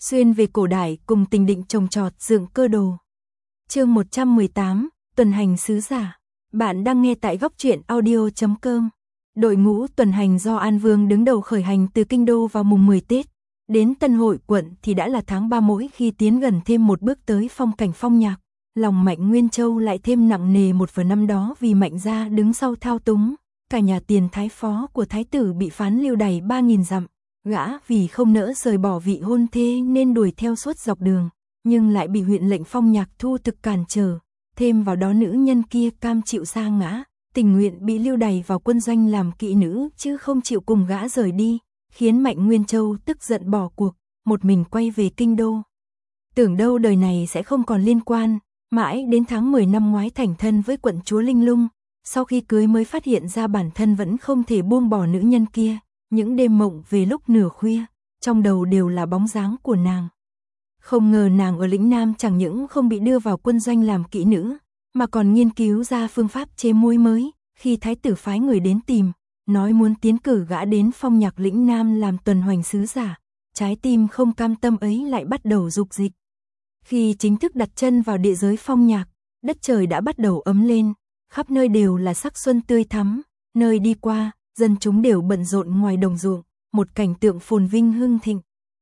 Xuyên về cổ đại cùng Tình Định trồng trọt dựng cơ đồ. Chương 118, tuần hành sứ giả. Bạn đang nghe tại góc truyện audio.com. Đội ngũ tuần hành do An Vương đứng đầu khởi hành từ Kinh Đô vào mùng 10 Tết. Đến Tân Hội quận thì đã là tháng 3 mỗi khi tiến gần thêm một bước tới phong cảnh Phong Nhạc. Lòng Mạnh Nguyên Châu lại thêm nặng nề một phần năm đó vì Mạnh gia đứng sau thao túng. Cả nhà tiền thái phó của thái tử bị phán lưu đày 3.000 dặm. Gã vì không nỡ rời bỏ vị hôn thê nên đuổi theo suốt dọc đường, nhưng lại bị huyện lệnh Phong Nhạc Thu thực cản trở. Thêm vào đó nữ nhân kia cam chịu sa ngã, tình nguyện bị lưu đày vào quân doanh làm kỵ nữ chứ không chịu cùng gã rời đi, khiến Mạnh Nguyên Châu tức giận bỏ cuộc, một mình quay về Kinh Đô. Tưởng đâu đời này sẽ không còn liên quan, mãi đến tháng 10 năm ngoái thành thân với quận chúa Linh Lung, sau khi cưới mới phát hiện ra bản thân vẫn không thể buông bỏ nữ nhân kia. Những đêm mộng về lúc nửa khuya, trong đầu đều là bóng dáng của nàng. Không ngờ nàng ở lĩnh Nam chẳng những không bị đưa vào quân doanh làm kỵ nữ, mà còn nghiên cứu ra phương pháp chế muối mới. Khi thái tử phái người đến tìm, nói muốn tiến cử gã đến Phong Nhạc lĩnh Nam làm tuần hoành sứ giả, trái tim không cam tâm ấy lại bắt đầu dục dịch. Khi chính thức đặt chân vào địa giới Phong Nhạc, đất trời đã bắt đầu ấm lên, khắp nơi đều là sắc xuân tươi thắm, nơi đi qua dân chúng đều bận rộn ngoài đồng ruộng, một cảnh tượng phồn vinh hưng thịnh.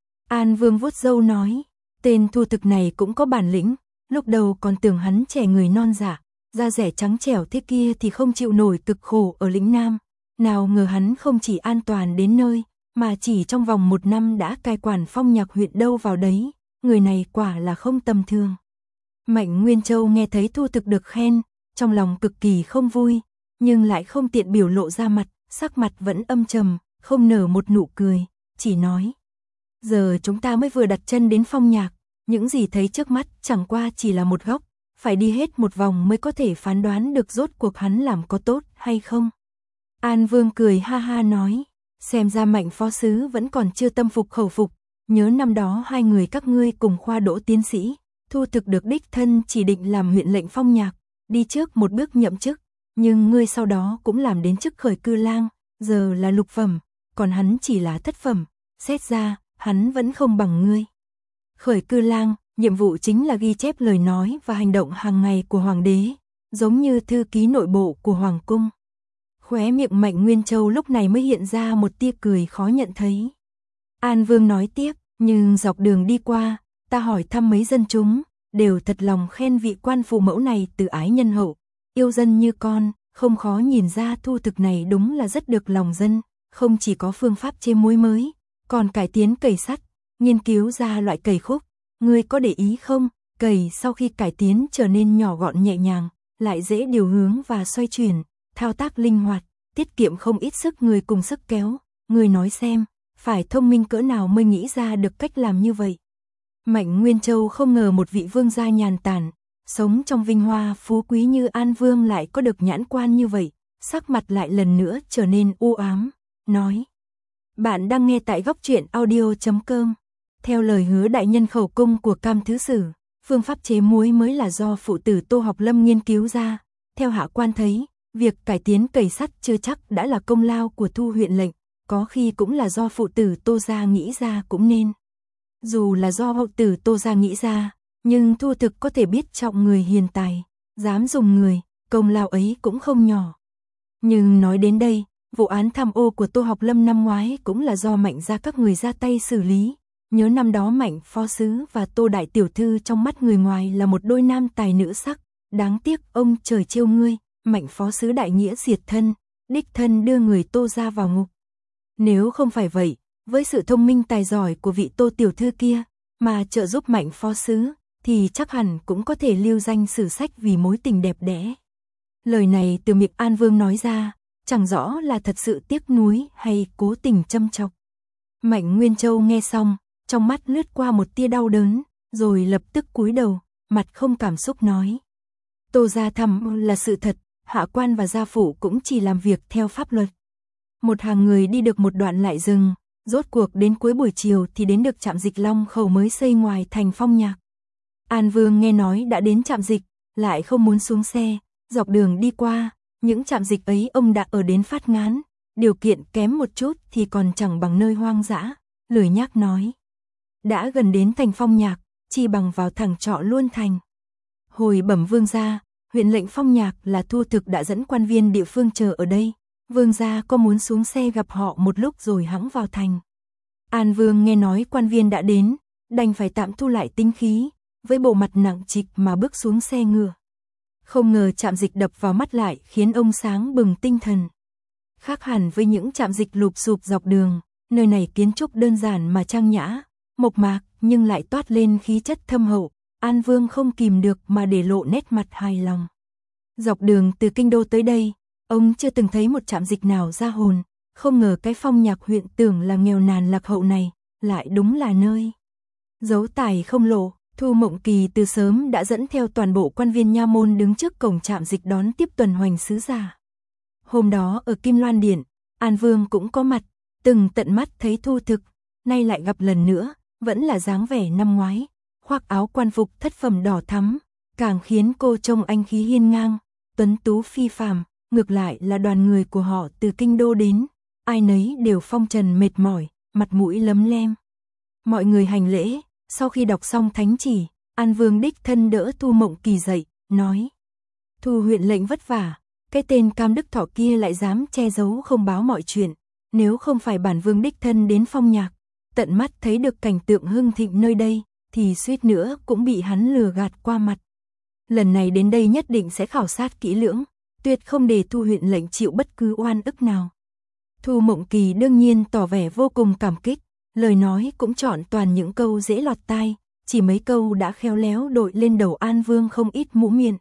An Vương vuốt râu nói, tên Thu Thực này cũng có bản lĩnh, lúc đầu còn tưởng hắn trẻ người non dạ, da dẻ trắng trẻo thế kia thì không chịu nổi cực khổ ở lĩnh Nam, nào ngờ hắn không chỉ an toàn đến nơi, mà chỉ trong vòng 1 năm đã cai quản Phong Nhạc huyện đâu vào đấy, người này quả là không tầm thường. Mạnh Nguyên Châu nghe thấy Thu Thực được khen, trong lòng cực kỳ không vui, nhưng lại không tiện biểu lộ ra mặt. Sắc mặt vẫn âm trầm, không nở một nụ cười, chỉ nói. Giờ chúng ta mới vừa đặt chân đến Phong Nhạc, những gì thấy trước mắt chẳng qua chỉ là một góc, phải đi hết một vòng mới có thể phán đoán được rốt cuộc hắn làm có tốt hay không. An Vương cười ha ha nói, xem ra Mạnh phó sứ vẫn còn chưa tâm phục khẩu phục, nhớ năm đó hai người các ngươi cùng khoa đỗ tiến sĩ, Thu Thực được đích thân chỉ định làm huyện lệnh Phong Nhạc, đi trước một bước nhậm chức. Nhưng ngươi sau đó cũng làm đến chức khởi cư lang, giờ là lục phẩm, còn hắn chỉ là thất phẩm, xét ra, hắn vẫn không bằng ngươi. Khởi cư lang, nhiệm vụ chính là ghi chép lời nói và hành động hàng ngày của hoàng đế, giống như thư ký nội bộ của hoàng cung. Khóe miệng Mạnh Nguyên Châu lúc này mới hiện ra một tia cười khó nhận thấy. An Vương nói tiếp, nhưng dọc đường đi qua, ta hỏi thăm mấy dân chúng, đều thật lòng khen vị quan phụ mẫu này từ ái nhân hậu. Yêu dân như con, không khó nhìn ra Thu Thực này đúng là rất được lòng dân, không chỉ có phương pháp chế muối mới, còn cải tiến cầy sắt, nghiên cứu ra loại cầy khúc. Ngươi có để ý không, cầy sau khi cải tiến trở nên nhỏ gọn nhẹ nhàng, lại dễ điều hướng và xoay chuyển, thao tác linh hoạt, tiết kiệm không ít sức người cùng sức kéo. Ngươi nói xem, phải thông minh cỡ nào mới nghĩ ra được cách làm như vậy. Mạnh Nguyên Châu không ngờ một vị vương gia nhàn tản, sống trong vinh hoa phú quý như An Vương lại có được nhãn quan như vậy, sắc mặt lại lần nữa trở nên u ám, nói. Bạn đang nghe tại góc truyện audio.com. Theo lời hứa đại nhân khẩu cung của Cam Thứ Sử, phương pháp chế muối mới là do phụ tử Tô Học Lâm nghiên cứu ra. Theo hạ quan thấy, việc cải tiến cầy sắt chưa chắc đã là công lao của Thu huyện lệnh, có khi cũng là do phụ tử Tô gia nghĩ ra cũng nên. Dù là do hậu tử Tô gia nghĩ ra, nhưng Thu Thực có thể biết trọng người hiền tài, dám dùng người, công lao ấy cũng không nhỏ. Nhưng nói đến đây, vụ án tham ô của Tô Học Lâm năm ngoái cũng là do Mạnh gia các người ra tay xử lý. Nhớ năm đó Mạnh phó sứ và Tô đại tiểu thư trong mắt người ngoài là một đôi nam tài nữ sắc, đáng tiếc ông trời trêu ngươi, Mạnh phó sứ đại nghĩa diệt thân, đích thân đưa người Tô gia vào ngục. Nếu không phải vậy, với sự thông minh tài giỏi của vị Tô tiểu thư kia, mà trợ giúp Mạnh phó sứ, thì chắc hẳn cũng có thể lưu danh sử sách vì mối tình đẹp đẽ. Lời này từ miệng An Vương nói ra, chẳng rõ là thật sự tiếc nuối hay cố tình châm chọc. Mạnh Nguyên Châu nghe xong, trong mắt lướt qua một tia đau đớn, rồi lập tức cúi đầu, mặt không cảm xúc nói. Tô gia thăm là sự thật, hạ quan và gia phụ cũng chỉ làm việc theo pháp luật. Một hàng người đi được một đoạn lại dừng, rốt cuộc đến cuối buổi chiều thì đến được trạm dịch Long Khẩu mới xây ngoài thành Phong Nhạc. An Vương nghe nói đã đến trạm dịch, lại không muốn xuống xe, dọc đường đi qua, những trạm dịch ấy ông đã ở đến phát ngán, điều kiện kém một chút thì còn chẳng bằng nơi hoang dã, lười nhác nói. đã gần đến thành Phong Nhạc, chi bằng vào thẳng trọ luôn thành. Hồi bẩm vương gia, huyện lệnh Phong Nhạc là Thu Thực đã dẫn quan viên địa phương chờ ở đây, vương gia có muốn xuống xe gặp họ một lúc rồi hẵng vào thành. An Vương nghe nói quan viên đã đến, đành phải tạm thu lại tính khí, với bộ mặt nặng trịch mà bước xuống xe ngựa. Không ngờ Trạm Dịch đập vào mắt lại khiến ông sáng bừng tinh thần. Khác hẳn với những trạm dịch lụp xụp dọc đường, nơi này kiến trúc đơn giản mà trang nhã, mộc mạc nhưng lại toát lên khí chất thâm hậu. An Vương không kìm được mà để lộ nét mặt hài lòng. Dọc đường từ Kinh Đô tới đây, ông chưa từng thấy một trạm dịch nào ra hồn, không ngờ cái Phong Nhạc huyện tưởng là nghèo nàn lạc hậu này, lại đúng là nơi giấu tài không lộ. Thu Mộng Kỳ từ sớm đã dẫn theo toàn bộ quan viên nha môn đứng trước cổng trạm dịch đón tiếp tuần hoành sứ giả. Hôm đó ở Kim Loan Điện, An Vương cũng có mặt, từng tận mắt thấy Thu Thực, nay lại gặp lần nữa, vẫn là dáng vẻ năm ngoái, khoác áo quan phục thất phẩm đỏ thắm, càng khiến cô trông anh khí hiên ngang, tuấn tú phi phàm. Ngược lại là đoàn người của họ từ Kinh Đô đến, ai nấy đều phong trần mệt mỏi, mặt mũi lấm lem. Mọi người hành lễ, sau khi đọc xong thánh chỉ, An Vương đích thân đỡ Thu Mộng Kỳ dậy, nói: Thu huyện lệnh vất vả, cái tên Cam Đức Thọ kia lại dám che giấu không báo mọi chuyện, nếu không phải bản vương đích thân đến Phong Nhạc, tận mắt thấy được cảnh tượng hưng thịnh nơi đây, thì suýt nữa cũng bị hắn lừa gạt qua mặt. Lần này đến đây nhất định sẽ khảo sát kỹ lưỡng, tuyệt không để Thu huyện lệnh chịu bất cứ oan ức nào. Thu Mộng Kỳ đương nhiên tỏ vẻ vô cùng cảm kích, lời nói cũng chọn toàn những câu dễ lọt tai, chỉ mấy câu đã khéo léo đội lên đầu An Vương không ít mũ miệng.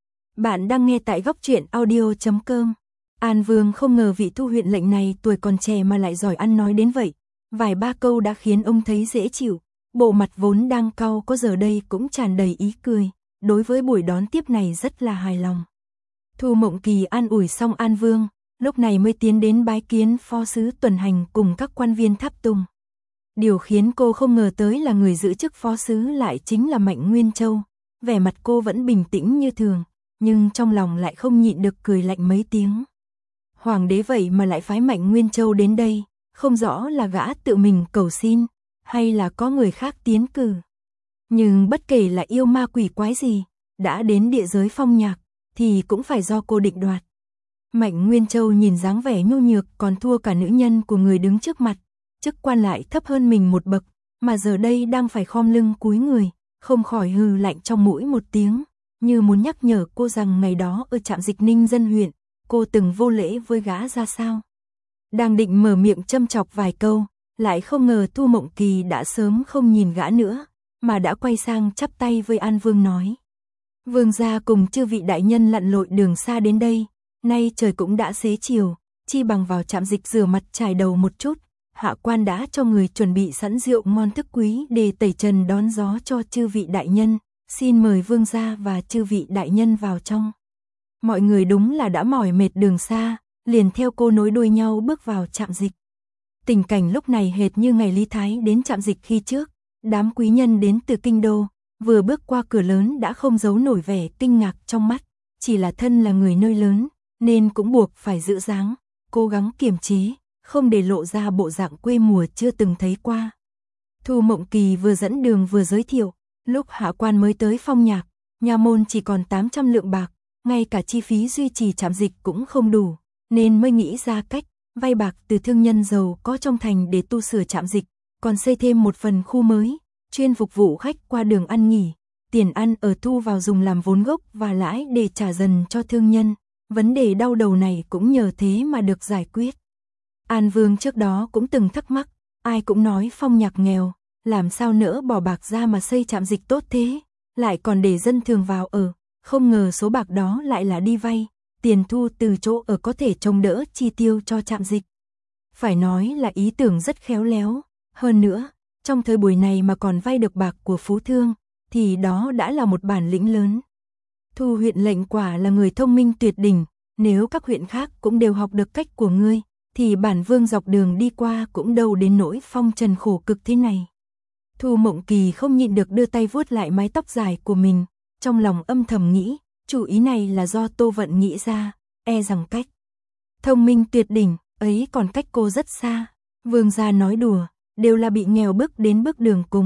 Bạn đang nghe tại góc truyện audio.com. An Vương không ngờ vị Thu huyện lệnh này tuổi còn trẻ mà lại giỏi ăn nói đến vậy, vài ba câu đã khiến ông thấy dễ chịu, bộ mặt vốn đang cau có giờ đây cũng tràn đầy ý cười, đối với buổi đón tiếp này rất là hài lòng. Thu Mộng Kỳ an ủi xong An Vương, lúc này mới tiến đến bái kiến phó sứ tuần hành cùng các quan viên tháp tùng. Điều khiến cô không ngờ tới là người giữ chức phó sứ lại chính là Mạnh Nguyên Châu. Vẻ mặt cô vẫn bình tĩnh như thường, nhưng trong lòng lại không nhịn được cười lạnh mấy tiếng. Hoàng đế vậy mà lại phái Mạnh Nguyên Châu đến đây, không rõ là gã tự mình cầu xin, hay là có người khác tiến cử. Nhưng bất kể là yêu ma quỷ quái gì, đã đến địa giới Phong Nhạc, thì cũng phải do cô định đoạt. Mạnh Nguyên Châu nhìn dáng vẻ nhu nhược còn thua cả nữ nhân của người đứng trước mặt, chức quan lại thấp hơn mình một bậc, mà giờ đây đang phải khom lưng cúi người, không khỏi hừ lạnh trong mũi một tiếng, như muốn nhắc nhở cô rằng ngày đó ở trạm dịch Ninh Dân huyện, cô từng vô lễ với gã ra sao. Đang định mở miệng châm chọc vài câu, lại không ngờ Thu Mộng Kỳ đã sớm không nhìn gã nữa, mà đã quay sang chắp tay với An Vương nói: Vương gia cùng chư vị đại nhân lặn lội đường xa đến đây, nay trời cũng đã xế chiều, chi bằng vào trạm dịch rửa mặt chải đầu một chút, hạ quan đã cho người chuẩn bị sẵn rượu ngon thức quý để tẩy trần đón gió cho chư vị đại nhân, xin mời vương gia và chư vị đại nhân vào trong. Mọi người đúng là đã mỏi mệt đường xa, liền theo cô nối đuôi nhau bước vào trạm dịch. Tình cảnh lúc này hệt như ngày Lý Thái đến trạm dịch khi trước, đám quý nhân đến từ Kinh Đô, vừa bước qua cửa lớn đã không giấu nổi vẻ kinh ngạc trong mắt, chỉ là thân là người nơi lớn, nên cũng buộc phải giữ dáng, cố gắng kiềm chế, không để lộ ra bộ dạng quê mùa chưa từng thấy qua. Thu Mộng Kỳ vừa dẫn đường vừa giới thiệu, lúc hạ quan mới tới Phong Nhạc, nhà môn chỉ còn 800 lượng bạc, ngay cả chi phí duy trì trạm dịch cũng không đủ, nên mới nghĩ ra cách vay bạc từ thương nhân giàu có trong thành để tu sửa trạm dịch, còn xây thêm một phần khu mới, chuyên phục vụ khách qua đường ăn nghỉ, tiền ăn ở thu vào dùng làm vốn gốc và lãi để trả dần cho thương nhân. Vấn đề đau đầu này cũng nhờ thế mà được giải quyết. An Vương trước đó cũng từng thắc mắc, ai cũng nói Phong Nhạc nghèo, làm sao nỡ bỏ bạc ra mà xây trạm dịch tốt thế, lại còn để dân thường vào ở, không ngờ số bạc đó lại là đi vay, tiền thu từ chỗ ở có thể chống đỡ chi tiêu cho trạm dịch. Phải nói là ý tưởng rất khéo léo, hơn nữa, trong thời buổi này mà còn vay được bạc của phú thương, thì đó đã là một bản lĩnh lớn. Thu huyện lệnh quả là người thông minh tuyệt đỉnh, nếu các huyện khác cũng đều học được cách của ngươi, thì bản vương dọc đường đi qua cũng đâu đến nỗi phong trần khổ cực thế này. Thu Mộng Kỳ không nhịn được đưa tay vuốt lại mái tóc dài của mình, trong lòng âm thầm nghĩ, chủ ý này là do Tô Vận nghĩ ra, e rằng cách thông minh tuyệt đỉnh ấy còn cách cô rất xa. Vương gia nói đùa, đều là bị nghèo bước đến bước đường cùng,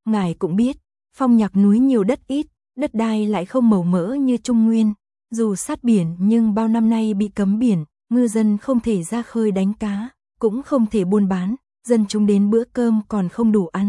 ngài cũng biết, Phong Nhạc núi nhiều đất ít, đất đai lại không màu mỡ như Trung Nguyên, dù sát biển nhưng bao năm nay bị cấm biển, ngư dân không thể ra khơi đánh cá, cũng không thể buôn bán, dân chúng đến bữa cơm còn không đủ ăn.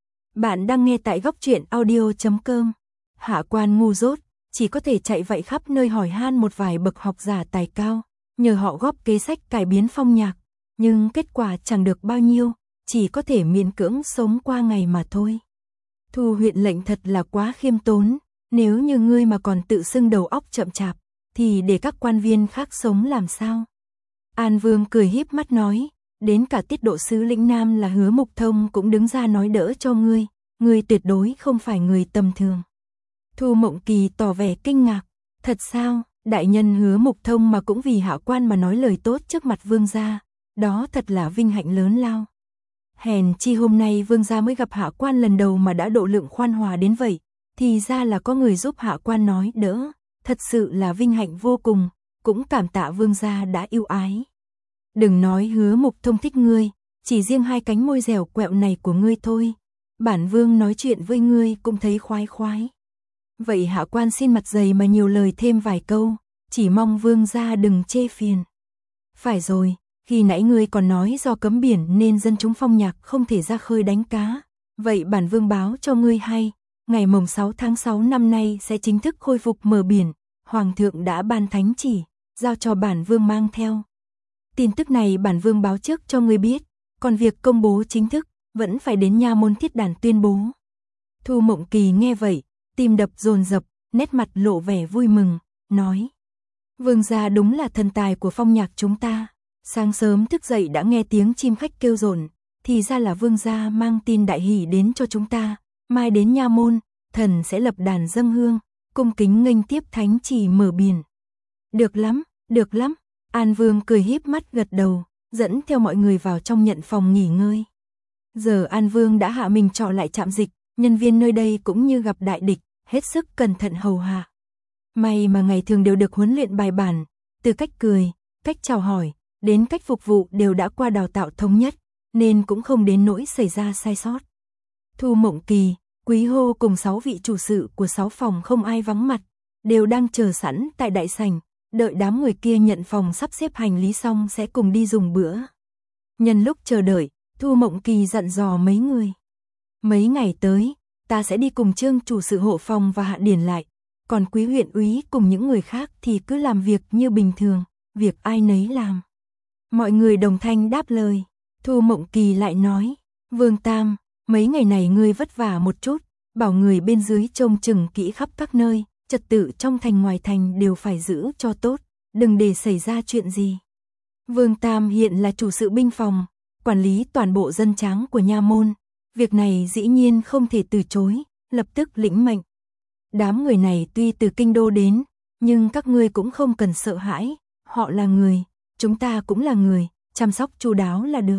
Bạn đang nghe tại góc truyện audio.com. Hạ quan ngu dốt, chỉ có thể chạy vậy khắp nơi hỏi han một vài bậc học giả tài cao, nhờ họ góp kế sách cải biến Phong Nhạc, nhưng kết quả chẳng được bao nhiêu, chỉ có thể miễn cưỡng sống qua ngày mà thôi. Thu huyện lệnh thật là quá khiêm tốn, nếu như ngươi mà còn tự xưng đầu óc chậm chạp, thì để các quan viên khác sống làm sao? An Vương cười híp mắt nói, đến cả tiết độ sứ lĩnh Nam là Hứa Mục Thông cũng đứng ra nói đỡ cho ngươi tuyệt đối không phải người tầm thường. Thu Mộng Kỳ tỏ vẻ kinh ngạc, thật sao, đại nhân Hứa Mục Thông mà cũng vì hạ quan mà nói lời tốt trước mặt vương gia, đó thật là vinh hạnh lớn lao. Hèn chi hôm nay vương gia mới gặp hạ quan lần đầu mà đã độ lượng khoan hòa đến vậy, thì ra là có người giúp hạ quan nói đỡ, thật sự là vinh hạnh vô cùng, cũng cảm tạ vương gia đã yêu ái. Đừng nói Hứa Mục Thông thích ngươi, chỉ riêng hai cánh môi dẻo quẹo này của ngươi thôi, bản vương nói chuyện với ngươi cũng thấy khoái khoái. Vậy hạ quan xin mặt dày mà nhiều lời thêm vài câu, chỉ mong vương gia đừng chê phiền. Phải rồi, khi nãy ngươi còn nói do cấm biển nên dân chúng Phong Nhạc không thể ra khơi đánh cá, vậy bản vương báo cho ngươi hay, ngày mồng 6 tháng 6 năm nay sẽ chính thức khôi phục mở biển, hoàng thượng đã ban thánh chỉ, giao cho bản vương mang theo. Tin tức này bản vương báo trước cho ngươi biết, còn việc công bố chính thức vẫn phải đến nha môn Thiết Đàn tuyên bố. Thu Mộng Kỳ nghe vậy, tim đập dồn dập, nét mặt lộ vẻ vui mừng, nói: vương gia đúng là thần tài của Phong Nhạc chúng ta. Sáng sớm thức dậy đã nghe tiếng chim khách kêu rộn, thì ra là vương gia mang tin đại hỷ đến cho chúng ta, mai đến nha môn, thần sẽ lập đàn dâng hương, cung kính nghênh tiếp thánh chỉ mở biển. Được lắm, được lắm. An Vương cười híp mắt gật đầu, dẫn theo mọi người vào trong nhận phòng nghỉ ngơi. Giờ An Vương đã hạ mình trọ lại trạm dịch, nhân viên nơi đây cũng như gặp đại địch, hết sức cẩn thận hầu hạ. May mà ngày thường đều được huấn luyện bài bản, từ cách cười, cách chào hỏi, đến cách phục vụ đều đã qua đào tạo thống nhất, nên cũng không đến nỗi xảy ra sai sót. Thu Mộng Kỳ, Quý Hô cùng 6 vị chủ sự của 6 phòng không ai vắng mặt, đều đang chờ sẵn tại đại sảnh, đợi đám người kia nhận phòng sắp xếp hành lý xong sẽ cùng đi dùng bữa. Nhân lúc chờ đợi, Thu Mộng Kỳ dặn dò mấy người. Mấy ngày tới, ta sẽ đi cùng Trương chủ sự hộ phòng và Hạ Điển lại, còn Quý huyện úy cùng những người khác thì cứ làm việc như bình thường, việc ai nấy làm. Mọi người đồng thanh đáp lời. Thu Mộng Kỳ lại nói, Vương Tam, mấy ngày này ngươi vất vả một chút, bảo người bên dưới trông chừng kỹ khắp các nơi, trật tự trong thành ngoài thành đều phải giữ cho tốt, đừng để xảy ra chuyện gì. Vương Tam hiện là chủ sự binh phòng, quản lý toàn bộ dân tráng của nha môn, việc này dĩ nhiên không thể từ chối, lập tức lĩnh mệnh. Đám người này tuy từ kinh đô đến, nhưng các ngươi cũng không cần sợ hãi, họ là người, chúng ta cũng là người, chăm sóc chu đáo là được.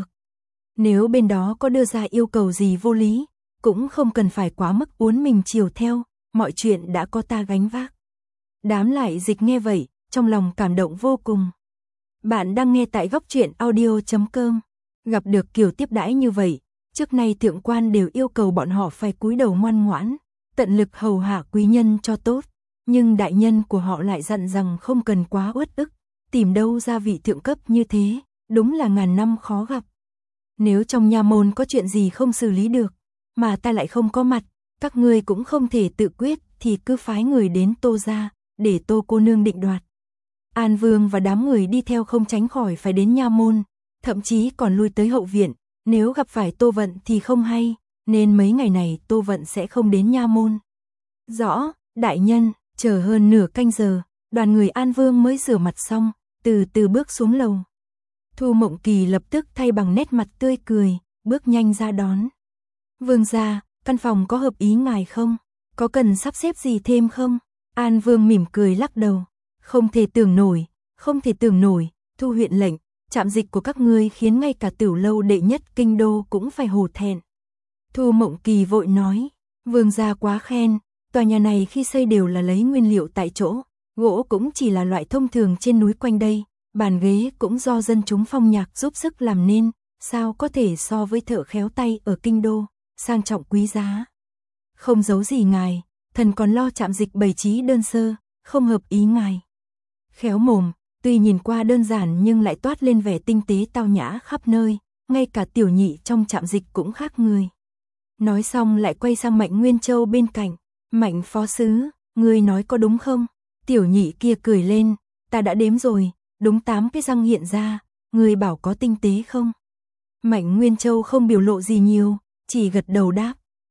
Nếu bên đó có đưa ra yêu cầu gì vô lý, cũng không cần phải quá mức uốn mình chiều theo, mọi chuyện đã có ta gánh vác. Đám Lại Dịch nghe vậy, trong lòng cảm động vô cùng. Bạn đang nghe tại góc truyện audio.com. Gặp được kiểu tiếp đãi như vậy, trước nay thượng quan đều yêu cầu bọn họ phải cúi đầu ngoan ngoãn, tận lực hầu hạ quý nhân cho tốt, nhưng đại nhân của họ lại dặn rằng không cần quá uất ức, tìm đâu ra vị thượng cấp như thế, đúng là ngàn năm khó gặp. Nếu trong nha môn có chuyện gì không xử lý được, mà ta lại không có mặt, các ngươi cũng không thể tự quyết, thì cứ phái người đến Tô gia, để Tô cô nương định đoạt. An Vương và đám người đi theo không tránh khỏi phải đến nha môn, thậm chí còn lui tới hậu viện, nếu gặp phải Tô Vận thì không hay, nên mấy ngày này Tô Vận sẽ không đến nha môn. Rõ, đại nhân. Chờ hơn nửa canh giờ, đoàn người An Vương mới rửa mặt xong, từ từ bước xuống lầu. Thu Mộng Kỳ lập tức thay bằng nét mặt tươi cười, bước nhanh ra đón. Vương gia, căn phòng có hợp ý ngài không? Có cần sắp xếp gì thêm không? An Vương mỉm cười lắc đầu. Không thể tưởng nổi, không thể tưởng nổi, Thu huyện lệnh, trạm dịch của các ngươi khiến ngay cả Tửu lâu đệ nhất kinh đô cũng phải hổ thẹn. Thu Mộng Kỳ vội nói, vương gia quá khen, tòa nhà này khi xây đều là lấy nguyên liệu tại chỗ, gỗ cũng chỉ là loại thông thường trên núi quanh đây, bàn ghế cũng do dân chúng Phong Nhạc giúp sức làm nên, sao có thể so với thợ khéo tay ở kinh đô, sang trọng quý giá. Không giấu gì ngài, thần còn lo trạm dịch bày trí đơn sơ, không hợp ý ngài. Khéo mồm, tuy nhìn qua đơn giản nhưng lại toát lên vẻ tinh tế tao nhã khắp nơi, ngay cả tiểu nhị trong trạm dịch cũng khác người. Nói xong lại quay sang Mạnh Nguyên Châu bên cạnh, Mạnh phó sứ, ngươi nói có đúng không? Tiểu nhị kia cười lên, ta đã đếm rồi, đúng 8 cái răng hiện ra, ngươi bảo có tinh tế không? Mạnh Nguyên Châu không biểu lộ gì nhiều, chỉ gật đầu đáp.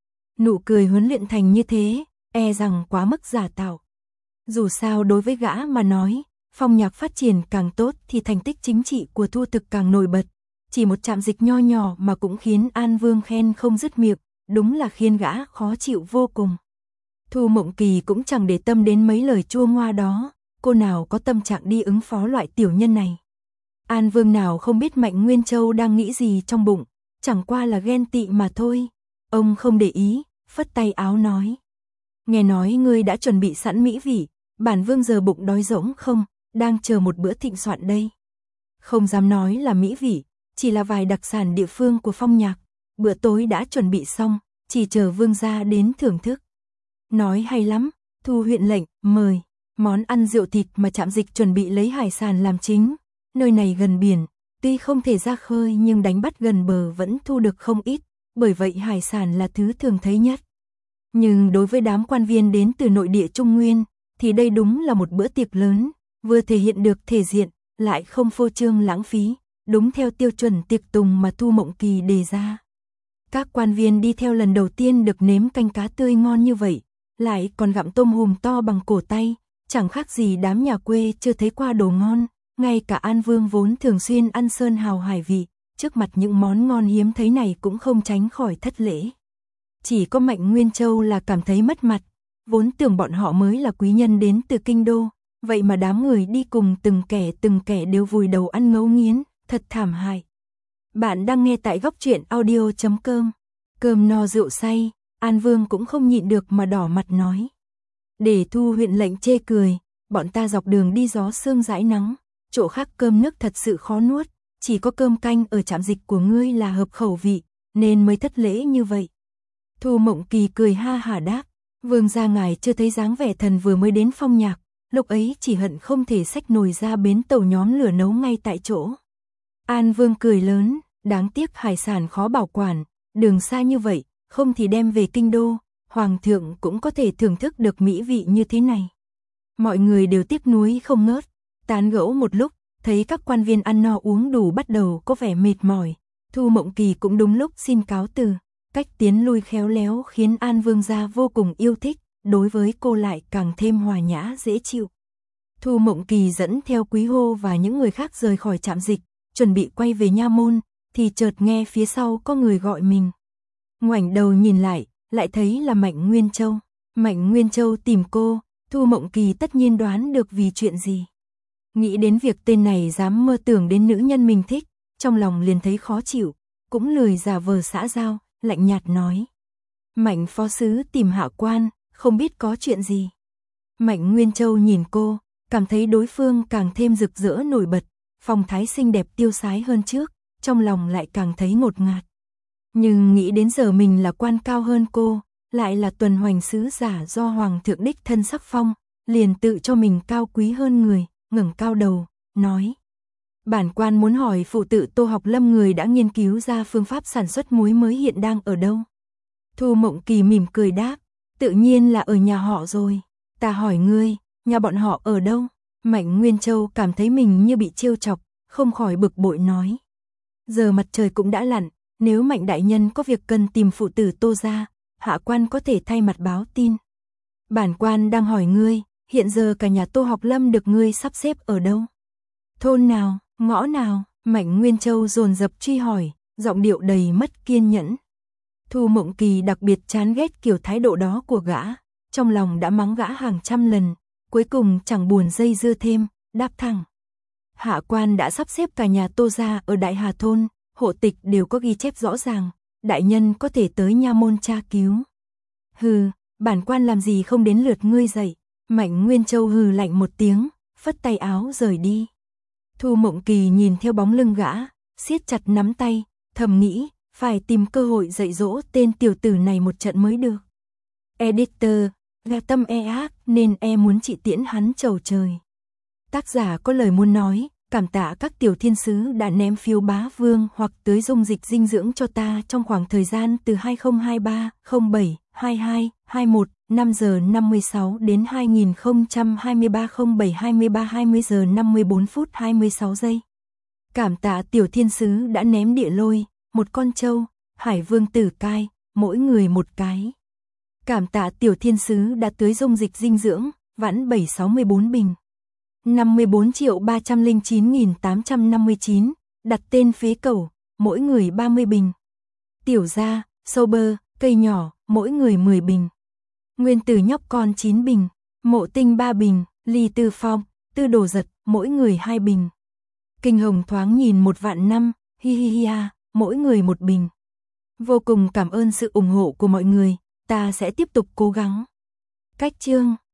Nụ cười huấn luyện thành như thế, e rằng quá mức giả tạo. Dù sao đối với gã mà nói, phong nhạc phát triển càng tốt thì thành tích chính trị của Thu Thực càng nổi bật. Chỉ một trạm dịch nho nhỏ mà cũng khiến An Vương khen không dứt miệng, đúng là khiến gã khó chịu vô cùng. Thu Mộng Kỳ cũng chẳng để tâm đến mấy lời chua ngoa đó, cô nào có tâm trạng đi ứng phó loại tiểu nhân này. An Vương nào không biết Mạnh Nguyên Châu đang nghĩ gì trong bụng, chẳng qua là ghen tị mà thôi. Ông không để ý, phất tay áo nói. Nghe nói ngươi đã chuẩn bị sẵn mỹ vị, bản vương giờ bụng đói rỗng không, đang chờ một bữa thịnh soạn đây. Không dám nói là mỹ vị, chỉ là vài đặc sản địa phương của phong nhạc. Bữa tối đã chuẩn bị xong, chỉ chờ vương gia đến thưởng thức. Nói hay lắm, Thu huyện lệnh, mời. Món ăn rượu thịt mà trạm dịch chuẩn bị lấy hải sản làm chính. Nơi này gần biển, tuy không thể ra khơi nhưng đánh bắt gần bờ vẫn thu được không ít, bởi vậy hải sản là thứ thường thấy nhất. Nhưng đối với đám quan viên đến từ nội địa Trung Nguyên, thì đây đúng là một bữa tiệc lớn, vừa thể hiện được thể diện, lại không phô trương lãng phí, đúng theo tiêu chuẩn tiệc tùng mà Thu Mộng Kỳ đề ra. Các quan viên đi theo lần đầu tiên được nếm canh cá tươi ngon như vậy, lại còn gặm tôm hùm to bằng cổ tay, chẳng khác gì đám nhà quê chưa thấy qua đồ ngon, ngay cả An Vương vốn thường xuyên ăn sơn hào hải vị, trước mặt những món ngon hiếm thấy này cũng không tránh khỏi thất lễ. Chỉ có Mạnh Nguyên Châu là cảm thấy mất mặt, vốn tưởng bọn họ mới là quý nhân đến từ kinh đô, vậy mà đám người đi cùng từng kẻ đều vùi đầu ăn ngấu nghiến, thật thảm hại. Bạn đang nghe tại góc truyện audio.com. Cơm no rượu say, An Vương cũng không nhịn được mà đỏ mặt nói. Để Thu huyện lệnh chê cười, bọn ta dọc đường đi gió sương dãi nắng, chỗ khác cơm nước thật sự khó nuốt, chỉ có cơm canh ở trạm dịch của ngươi là hợp khẩu vị, nên mới thất lễ như vậy. Thu Mộng Kỳ cười ha hả đáp, vương gia ngài chưa thấy dáng vẻ thần vừa mới đến phong nhạc, lúc ấy chỉ hận không thể xách nồi ra bến tàu nhóm lửa nấu ngay tại chỗ. An Vương cười lớn, đáng tiếc hải sản khó bảo quản, đường xa như vậy, không thì đem về kinh đô, hoàng thượng cũng có thể thưởng thức được mỹ vị như thế này. Mọi người đều tiếc nuối không ngớt, tán gẫu một lúc, thấy các quan viên ăn no uống đủ bắt đầu có vẻ mệt mỏi, Thu Mộng Kỳ cũng đúng lúc xin cáo từ, cách tiến lui khéo léo khiến An Vương gia vô cùng yêu thích, đối với cô lại càng thêm hòa nhã dễ chịu. Thu Mộng Kỳ dẫn theo Quý Hô và những người khác rời khỏi trạm dịch, chuẩn bị quay về nha môn, thì chợt nghe phía sau có người gọi mình. Ngoảnh đầu nhìn lại, lại thấy là Mạnh Nguyên Châu. Mạnh Nguyên Châu tìm cô, Thu Mộng Kỳ tất nhiên đoán được vì chuyện gì. Nghĩ đến việc tên này dám mơ tưởng đến nữ nhân mình thích, trong lòng liền thấy khó chịu, cũng lười giả vờ xã giao, lạnh nhạt nói. Mạnh phó sứ tìm hạ quan, không biết có chuyện gì. Mạnh Nguyên Châu nhìn cô, cảm thấy đối phương càng thêm rực rỡ nổi bật, phong thái xinh đẹp tiêu sái hơn trước, trong lòng lại càng thấy ngột ngạt. Nhưng nghĩ đến giờ mình là quan cao hơn cô, lại là tuần hoành sứ giả do hoàng thượng đích thân sắc phong, liền tự cho mình cao quý hơn người, ngẩng cao đầu, nói. Bản quan muốn hỏi phụ tự Tô Học Lâm người đã nghiên cứu ra phương pháp sản xuất muối mới hiện đang ở đâu? Thu Mộng Kỳ mỉm cười đáp, tự nhiên là ở nhà họ rồi. Ta hỏi ngươi, nhà bọn họ ở đâu? Mạnh Nguyên Châu cảm thấy mình như bị trêu chọc, không khỏi bực bội nói. Giờ mặt trời cũng đã lặn, nếu Mạnh đại nhân có việc cần tìm phụ tử Tô gia, hạ quan có thể thay mặt báo tin. Bản quan đang hỏi ngươi, hiện giờ cả nhà Tô Học Lâm được ngươi sắp xếp ở đâu? Thôn nào, ngõ nào? Mạnh Nguyên Châu dồn dập truy hỏi, giọng điệu đầy mất kiên nhẫn. Thu Mộng Kỳ đặc biệt chán ghét kiểu thái độ đó của gã, trong lòng đã mắng gã hàng trăm lần, cuối cùng chẳng buồn dây dưa thêm, đáp thẳng. Hạ quan đã sắp xếp cả nhà Tô gia ở Đại Hà thôn, hộ tịch đều có ghi chép rõ ràng, đại nhân có thể tới nha môn tra cứu. Hừ, bản quan làm gì không đến lượt ngươi dậy. Mạnh Nguyên Châu hừ lạnh một tiếng, phất tay áo rời đi. Thu Mộng Kỳ nhìn theo bóng lưng gã, siết chặt nắm tay, thầm nghĩ, phải tìm cơ hội dạy dỗ tên tiểu tử này một trận mới được. Editor, gà tâm ác nên muốn chị tiễn hắn chầu trời. Tác giả có lời muốn nói, cảm tạ các tiểu thiên sứ đã ném phiếu bá vương hoặc tưới dung dịch dinh dưỡng cho ta trong khoảng thời gian từ 2023, 07, 22, 21, 5 giờ 56 đến 2023, 07, 23, 20 giờ 54 phút 26 giây. Cảm tạ tiểu thiên sứ đã ném địa lôi, một con trâu, hải vương tử cai, mỗi người một cái. Cảm tạ tiểu thiên sứ đã tưới dung dịch dinh dưỡng, vãn 764 bình. 54.309.859, đặt tên phế cẩu, mỗi người 30 bình. Tiểu gia, sâu bơ, cây nhỏ, mỗi người 10 bình. Nguyên tử nhóc con 9 bình, mộ tinh 3 bình, ly tư phong, tư đồ giật, mỗi người 2 bình. Kinh hồng thoáng nhìn 1 vạn năm, hi hi hi ha, mỗi người 1 bình. Vô cùng cảm ơn sự ủng hộ của mọi người, ta sẽ tiếp tục cố gắng. Cách chương